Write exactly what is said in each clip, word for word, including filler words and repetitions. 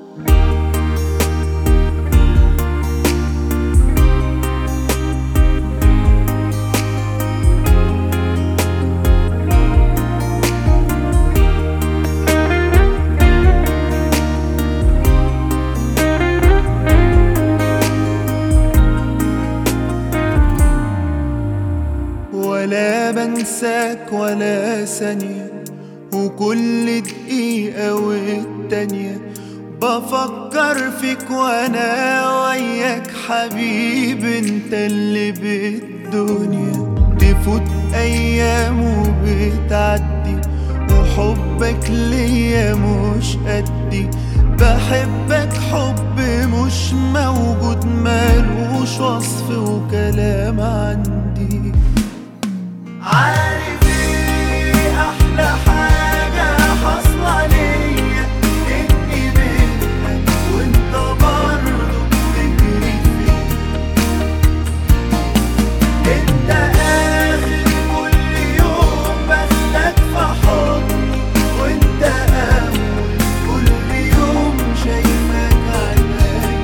ولا بنساك ولا ثانية، وكل دقيقة والتانية بفكر فيك وانا وياك حبيب، انت اللي بالدنيا. تفوت ايام وبتعدي وحبك ليا مش قدي، بحبك حب مش موجود مالوش وصف وكلام عندي. عارف ايه احلى حاجة حاصلة ليا؟ اني منك وانت برضه بتجري فيا. انت اخر كل يوم باخدك في حضني، وانت اول كل يوم شايفك عينيا.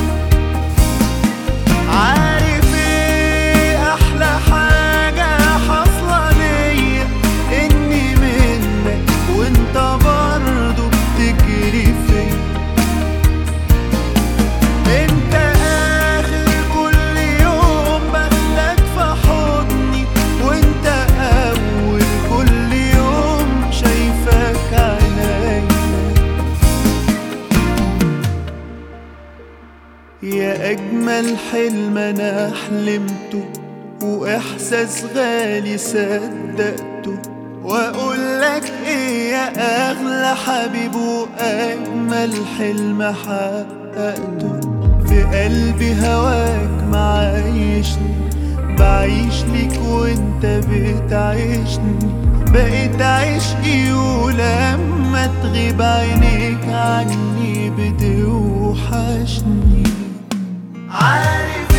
عارف ايه احلى حاجة حاصلة ليا؟ اني منك وانت برضه بتجري فيا. انت اخر كل يوم باخدك في حضني، وانت اول كل يوم شايفك عينيا. يا اجمل حلم انا حلمته، واحساس غالي صدقته، واقولك ايه يا اغلى حبيب واجمل حلم حققته. في قلبي هواك معايشني، بعيش ليك وانت بتعيشني. بقيت عشقي ولما تغيب عينيك عني بتوحشني. عارف